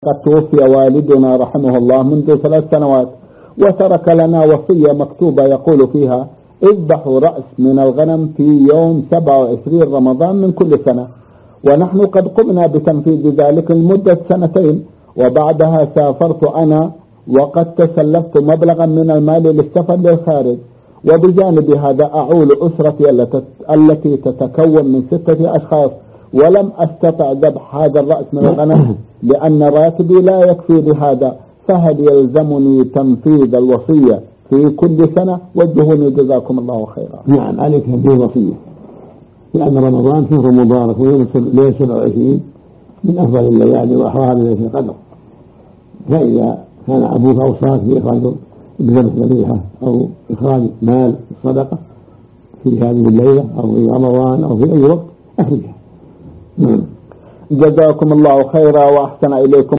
قد توفي والدنا رحمه الله منذ 3 سنوات، وترك لنا وصية مكتوبة يقول فيها: اذبحوا رأس من الغنم في يوم 27 رمضان من كل سنة. ونحن قد قمنا بتنفيذ ذلك لمدة 2 سنين، وبعدها سافرت أنا وقد تسلفت مبلغا من المال للسفر للخارج. وبجانب هذا أعول أسرتي التي تتكون من 6 أشخاص، ولم أستطع ذبح هذا الرأس من الغنم لأن راتبي لا يكفي لهذا، فهل يلزمني تنفيذ الوصية في كل سنة؟ وجهوني جزاكم الله خيرا. نعم، عليك تنفيذ وصية، لأن رمضان شهر مبارك، ويوم ليلة 27 من أفضل الليالي وأحوال ليلة القدر. فإذا كان أبوك أوصاك بإخراج بذبح ذبيحة أو إخراج مال الصدقة في هذه الليلة أو في رمضان أو في أي وقت، أخرجها. جزاكم الله خيرا وأحسن إليكم.